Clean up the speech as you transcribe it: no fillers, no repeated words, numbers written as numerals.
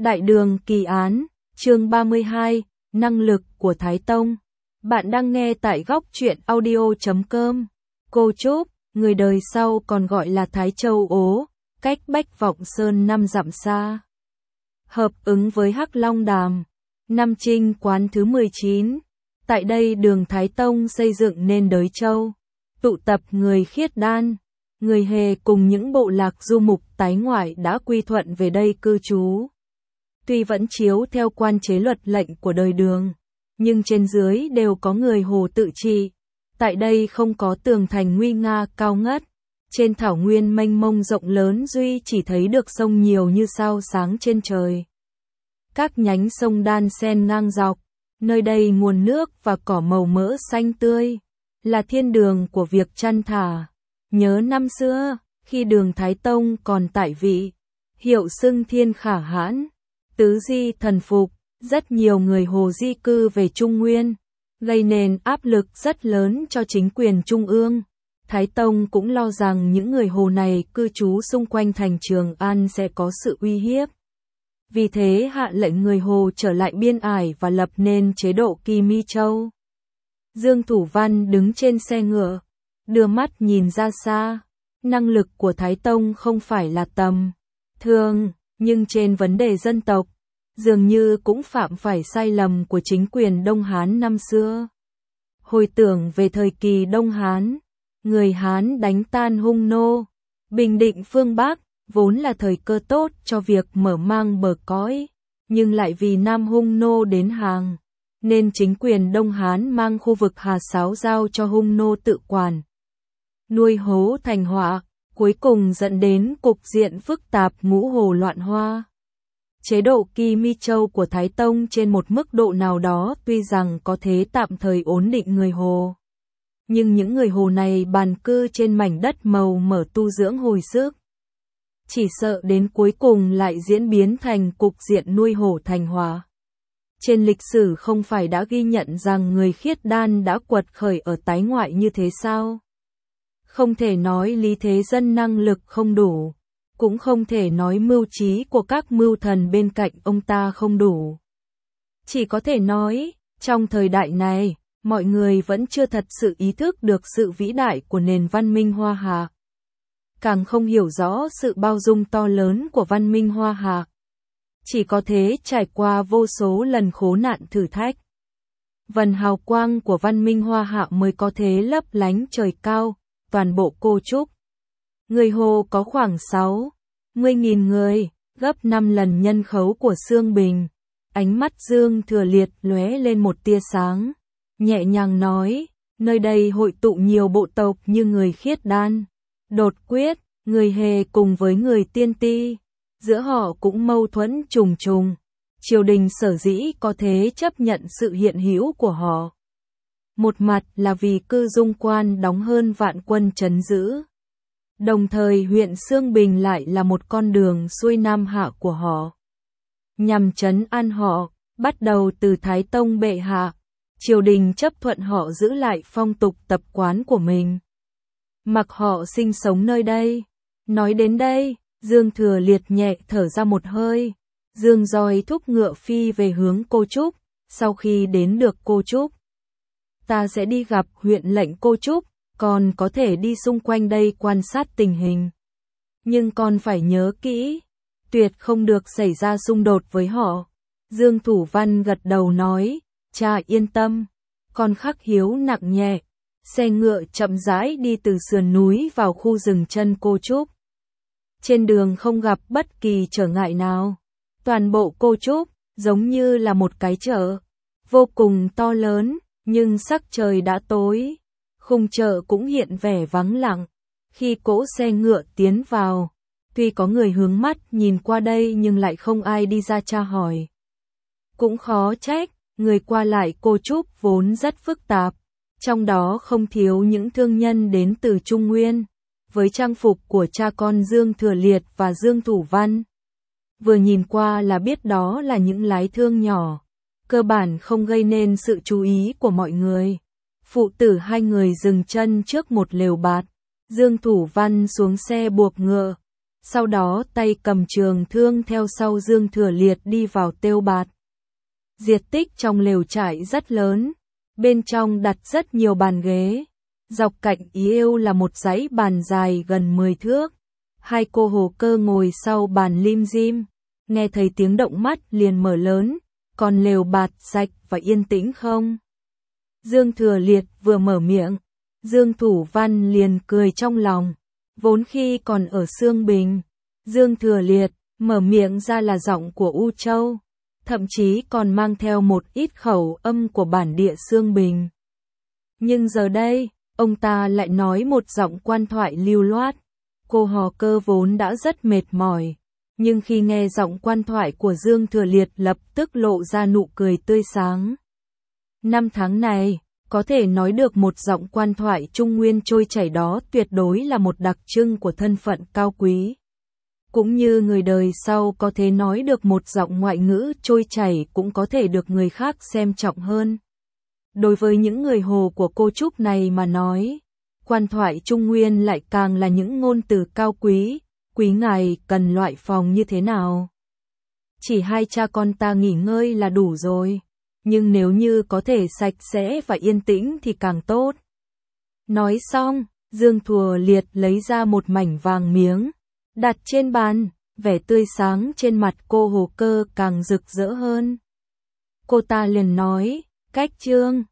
Đại đường kỳ án, chương 32, năng lực của Thái Tông. Bạn đang nghe tại góc truyện audio.com. Cô Trúc, người đời sau còn gọi là Thái Châu Ố, cách Bách Vọng Sơn 5 dặm xa. Hợp ứng với Hắc Long Đàm. Năm Trinh quán thứ 19. Tại đây đường Thái Tông xây dựng nên Đới Châu, tụ tập người khiết đan, người Hề cùng những bộ lạc du mục tái ngoại đã quy thuận về đây cư trú. Tuy vẫn chiếu theo quan chế luật lệnh của đời Đường, nhưng trên dưới đều có người Hồ tự trị. Tại đây không có tường thành nguy nga cao ngất, trên thảo nguyên mênh mông rộng lớn duy chỉ thấy được sông nhiều như sao sáng trên trời. Các nhánh sông đan xen ngang dọc, nơi đây nguồn nước và cỏ màu mỡ xanh tươi, là thiên đường của việc chăn thả. Nhớ năm xưa, khi đường Thái Tông còn tại vị, hiệu xưng thiên khả hãn, tứ di thần phục, rất nhiều người Hồ di cư về Trung Nguyên, gây nên áp lực rất lớn cho chính quyền Trung ương. Thái Tông cũng lo rằng những người Hồ này cư trú xung quanh thành Trường An sẽ có sự uy hiếp. Vì thế hạ lệnh người Hồ trở lại biên ải và lập nên chế độ Kỳ Mi Châu. Dương Thủ Văn đứng trên xe ngựa, đưa mắt nhìn ra xa. Năng lực của Thái Tông không phải là tầm thường, nhưng trên vấn đề dân tộc, dường như cũng phạm phải sai lầm của chính quyền Đông Hán năm xưa. Hồi tưởng về thời kỳ Đông Hán, người Hán đánh tan Hung Nô, bình định phương Bắc, vốn là thời cơ tốt cho việc mở mang bờ cõi, nhưng lại vì Nam Hung Nô đến hàng, nên chính quyền Đông Hán mang khu vực Hà Sáo giao cho Hung Nô tự quản. Nuôi hố thành họa, cuối cùng dẫn đến cục diện phức tạp ngũ hồ loạn hoa. Chế độ Kỳ Mi Châu của Thái Tông trên một mức độ nào đó tuy rằng có thể tạm thời ổn định người Hồ, nhưng những người Hồ này bàn cư trên mảnh đất màu mỡ tu dưỡng hồi sức. Chỉ sợ đến cuối cùng lại diễn biến thành cục diện nuôi hổ thành họa. Trên lịch sử không phải đã ghi nhận rằng người khiết đan đã quật khởi ở tái ngoại như thế sao? Không thể nói Lý Thế Dân năng lực không đủ, cũng không thể nói mưu trí của các mưu thần bên cạnh ông ta không đủ. Chỉ có thể nói, trong thời đại này, mọi người vẫn chưa thật sự ý thức được sự vĩ đại của nền văn minh Hoa Hạ. Càng không hiểu rõ sự bao dung to lớn của văn minh Hoa Hạ. Chỉ có thế trải qua vô số lần khốn nạn thử thách, vần hào quang của văn minh Hoa Hạ mới có thế lấp lánh trời cao. Toàn bộ Cô Trúc, người Hồ có khoảng 60.000 người, gấp 5 lần nhân khẩu của Xương Bình. Ánh mắt Dương Thừa Liệt lóe lên một tia sáng, nhẹ nhàng nói, nơi đây hội tụ nhiều bộ tộc như người khiết đan, đột quyết, người Hề cùng với người tiên ti, giữa họ cũng mâu thuẫn trùng trùng. Triều đình sở dĩ có thể chấp nhận sự hiện hữu của họ. Một mặt là vì cư dung quan đóng hơn vạn quân trấn giữ. Đồng thời huyện Xương Bình lại là một con đường xuôi Nam Hạ của họ. Nhằm trấn an họ, bắt đầu từ Thái Tông bệ hạ, triều đình chấp thuận họ giữ lại phong tục tập quán của mình. Mặc họ sinh sống nơi đây. Nói đến đây, Dương Thừa Liệt nhẹ thở ra một hơi. Dương roi thúc ngựa phi về hướng Cô Trúc. Sau khi đến được Cô Trúc, ta sẽ đi gặp huyện lệnh Cô Trúc, còn có thể đi xung quanh đây quan sát tình hình. Nhưng con phải nhớ kỹ, tuyệt không được xảy ra xung đột với họ. Dương Thủ Văn gật đầu nói, cha yên tâm, con khắc hiếu nặng nhẹ. Xe ngựa chậm rãi đi từ sườn núi vào khu rừng chân Cô Trúc. Trên đường không gặp bất kỳ trở ngại nào. Toàn bộ Cô Trúc, giống như là một cái chợ, vô cùng to lớn. Nhưng sắc trời đã tối, khung chợ cũng hiện vẻ vắng lặng. Khi cỗ xe ngựa tiến vào, tuy có người hướng mắt nhìn qua đây nhưng lại không ai đi ra tra hỏi. Cũng khó trách, người qua lại Cô Trúc vốn rất phức tạp, trong đó không thiếu những thương nhân đến từ Trung Nguyên, với trang phục của cha con Dương Thừa Liệt và Dương Thủ Văn. Vừa nhìn qua là biết đó là những lái thương nhỏ. Cơ bản không gây nên sự chú ý của mọi người. Phụ tử hai người dừng chân trước một lều bạt. Dương Thủ Văn xuống xe buộc ngựa. Sau đó tay cầm trường thương theo sau Dương Thừa Liệt đi vào Têu Bạt. Diệt tích trong lều trại rất lớn, bên trong đặt rất nhiều bàn ghế. Dọc cạnh ý êu là một dãy bàn dài gần 10 thước. Hai cô hồ cơ ngồi sau bàn lim dim, nghe thấy tiếng động mắt liền mở lớn, còn lều bạt sạch và yên tĩnh không? Dương Thừa Liệt vừa mở miệng, Dương Thủ Văn liền cười trong lòng, vốn khi còn ở Xương Bình, Dương Thừa Liệt mở miệng ra là giọng của U Châu, thậm chí còn mang theo một ít khẩu âm của bản địa Xương Bình. Nhưng giờ đây, ông ta lại nói một giọng quan thoại lưu loát. Cô hò cơ vốn đã rất mệt mỏi, nhưng khi nghe giọng quan thoại của Dương Thừa Liệt lập tức lộ ra nụ cười tươi sáng. Năm tháng này, có thể nói được một giọng quan thoại Trung Nguyên trôi chảy đó tuyệt đối là một đặc trưng của thân phận cao quý. Cũng như người đời sau có thể nói được một giọng ngoại ngữ trôi chảy cũng có thể được người khác xem trọng hơn. Đối với những người Hồ của cô Trúc này mà nói, quan thoại Trung Nguyên lại càng là những ngôn từ cao quý, quý ngài cần loại phòng như thế nào? Chỉ hai cha con ta nghỉ ngơi là đủ rồi, nhưng nếu như có thể sạch sẽ và yên tĩnh thì càng tốt. Nói xong, Dương Thừa Liệt lấy ra một mảnh vàng miếng, đặt trên bàn, vẻ tươi sáng trên mặt cô hồ cơ càng rực rỡ hơn. Cô ta liền nói, cách trương,